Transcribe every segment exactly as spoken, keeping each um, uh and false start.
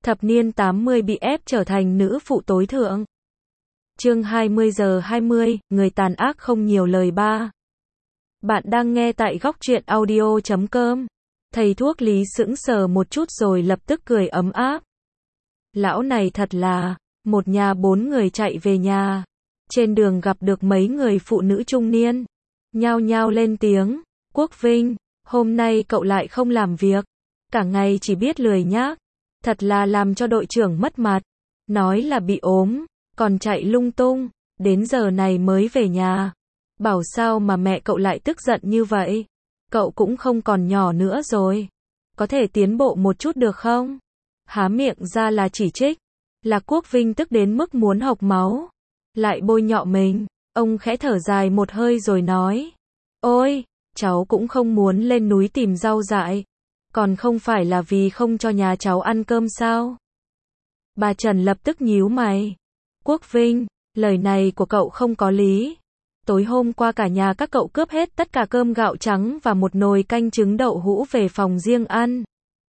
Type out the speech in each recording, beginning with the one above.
Thập niên tám mươi bị ép trở thành nữ phụ tối thượng. Chương hai mươi giờ hai mươi, người tàn ác không nhiều lời ba. Bạn đang nghe tại góc truyện audio chấm com. Thầy thuốc Lý sững sờ một chút rồi lập tức cười ấm áp. Lão này thật là, một nhà bốn người chạy về nhà. Trên đường gặp được mấy người phụ nữ trung niên. Nhao nhao lên tiếng, Quốc Vinh, hôm nay cậu lại không làm việc. Cả ngày chỉ biết lười nhác. Thật là làm cho đội trưởng mất mặt. Nói là bị ốm, còn chạy lung tung, đến giờ này mới về nhà. Bảo sao mà mẹ cậu lại tức giận như vậy? Cậu cũng không còn nhỏ nữa rồi. Có thể tiến bộ một chút được không? Há miệng ra là chỉ trích. Là Quốc Vinh tức đến mức muốn hộc máu. Lại bôi nhọ mình. Ông khẽ thở dài một hơi rồi nói. Ôi, cháu cũng không muốn lên núi tìm rau dại. Còn không phải là vì không cho nhà cháu ăn cơm sao? Bà Trần lập tức nhíu mày. Quốc Vinh, lời này của cậu không có lý. Tối hôm qua cả nhà các cậu cướp hết tất cả cơm gạo trắng và một nồi canh trứng đậu hũ về phòng riêng ăn.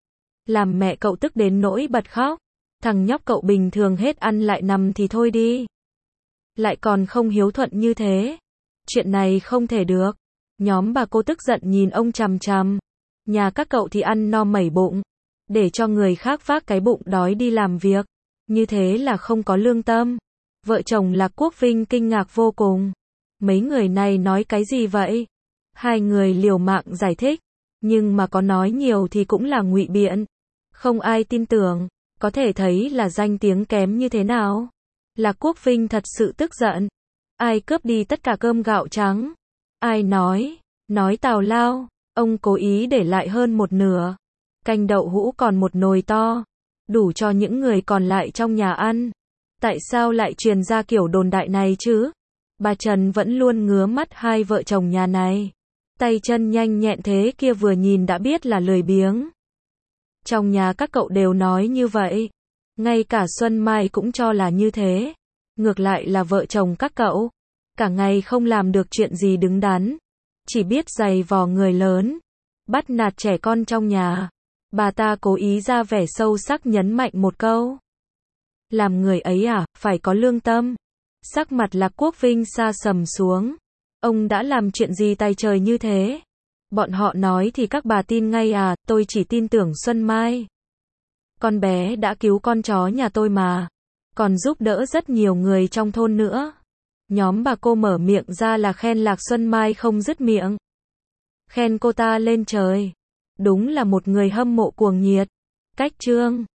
Làm mẹ cậu tức đến nỗi bật khóc. Thằng nhóc cậu bình thường hết ăn lại nằm thì thôi đi. Lại còn không hiếu thuận như thế. Chuyện này không thể được. Nhóm bà cô tức giận nhìn ông chằm chằm. Nhà các cậu thì ăn no mẩy bụng. Để cho người khác vác cái bụng đói đi làm việc. Như thế là không có lương tâm. Vợ chồng Lạc Quốc Vinh kinh ngạc vô cùng. Mấy người này nói cái gì vậy? Hai người liều mạng giải thích. Nhưng mà có nói nhiều thì cũng là ngụy biện. Không ai tin tưởng. Có thể thấy là danh tiếng kém như thế nào. Lạc Quốc Vinh thật sự tức giận. Ai cướp đi tất cả cơm gạo trắng? Ai nói? Nói tào lao. Ông cố ý để lại hơn một nửa. Canh đậu hũ còn một nồi to. Đủ cho những người còn lại trong nhà ăn. Tại sao lại truyền ra kiểu đồn đại này chứ? Bà Trần vẫn luôn ngứa mắt hai vợ chồng nhà này. Tay chân nhanh nhẹn thế kia vừa nhìn đã biết là lười biếng. Trong nhà các cậu đều nói như vậy. Ngay cả Xuân Mai cũng cho là như thế. Ngược lại là vợ chồng các cậu. Cả ngày không làm được chuyện gì đứng đắn. Chỉ biết giày vò người lớn. Bắt nạt trẻ con trong nhà. Bà ta cố ý ra vẻ sâu sắc nhấn mạnh một câu. Làm người ấy à, phải có lương tâm. Sắc mặt Lạc Quốc Vinh sa sầm xuống. Ông đã làm chuyện gì tay trời như thế? Bọn họ nói thì các bà tin ngay à, tôi chỉ tin tưởng Xuân Mai. Con bé đã cứu con chó nhà tôi mà. Còn giúp đỡ rất nhiều người trong thôn nữa. Nhóm bà cô mở miệng ra là khen Lạc Xuân Mai không dứt miệng. Khen cô ta lên trời. Đúng là một người hâm mộ cuồng nhiệt. Cách chương